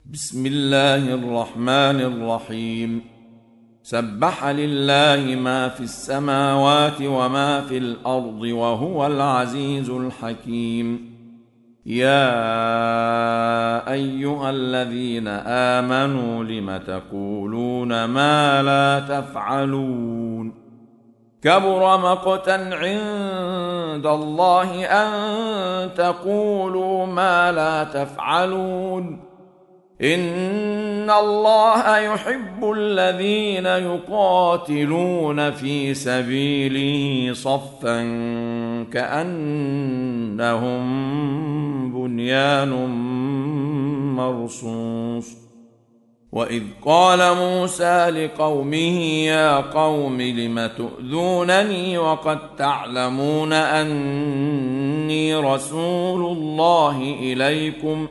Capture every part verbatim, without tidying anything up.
بسم الله الرحمن الرحيم. سبح لله ما في السماوات وما في الأرض وهو العزيز الحكيم. يا أيها الذين آمنوا لم تقولون ما لا تفعلون؟ كبر مقتا عند الله أن تقولوا ما لا تفعلون. إن الله يحب الذين يقاتلون في سبيله صفا كأنهم بنيان مرصوص. وإذ قال موسى لقومه يا قوم لم تؤذونني وقد تعلمون أني رسول الله إليكم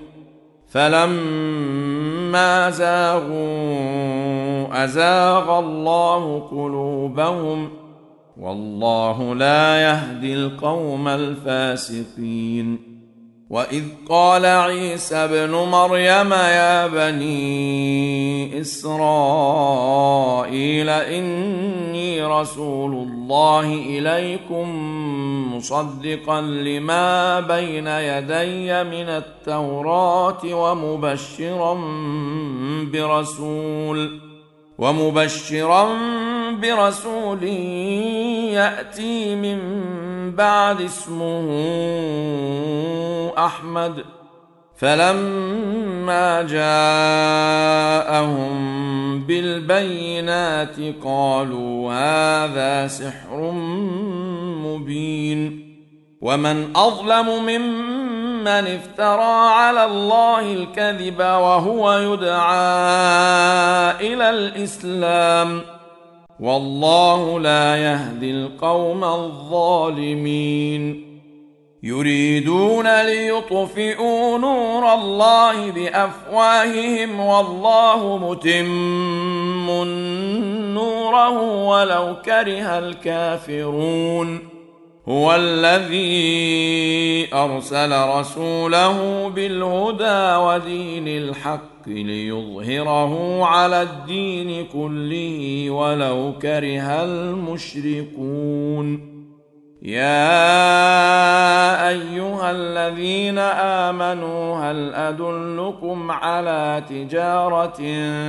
فلما زاغوا أزاغ الله قلوبهم والله لا يهدي القوم الفاسقين. وإذ قال عيسى ابن مريم يا بني إسرائيل إني رسول الله إليكم مصدقا لما بين يدي من التوراة ومبشرا برسول ومبشرا برسول يأتي من بعد اسمه أحمد. فلما جاءهم بالبينات قالوا هذا سحر مبين. ومن أظلم ممن افترى على الله الكذب وهو يدعى إلى الإسلام والله لا يهدي القوم الظالمين. يريدون ليطفئوا نور الله بأفواههم والله متم نوره ولو كره الكافرون. هو الذي أرسل رسوله بالهدى ودين الحق ليظهره على الدين كله ولو كره المشركون. يا أيها الذين آمنوا هل أدلكم على تجارة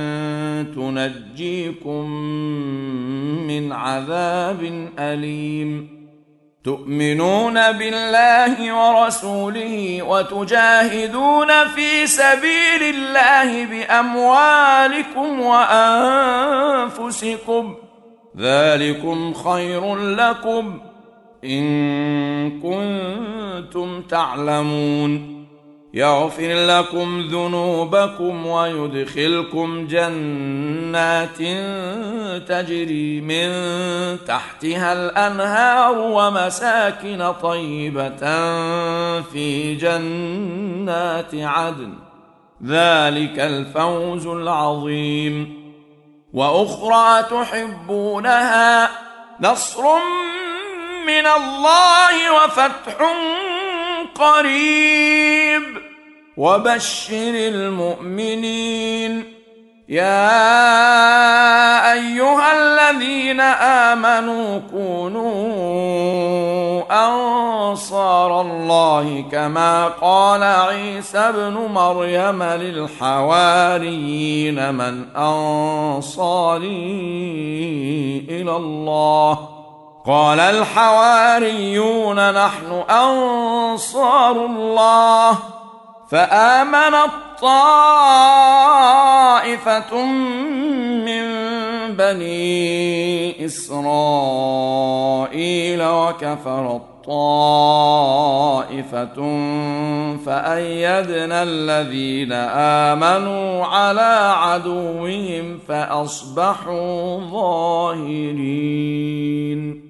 تنجيكم من عذاب أليم؟ تؤمنون بالله ورسوله وتجاهدون في سبيل الله بأموالكم وأنفسكم ذلكم خير لكم إن كنتم تعلمون. يغفر لكم ذنوبكم ويدخلكم جنات تجري من تحتها الأنهار ومساكن طيبة في جنات عدن ذلك الفوز العظيم. وأخرى تحبونها نصر من الله وفتح قريب وبشر المؤمنين. يا أيها الذين آمنوا كونوا أنصار الله كما قال عيسى ابن مريم للحواريين من أنصاري إلى الله؟ قال الحواريون نحن أنصار الله. فآمنت طائفة من بني إسرائيل وكفرت طائفة فأيدنا الذين آمنوا على عدوهم فأصبحوا ظاهرين.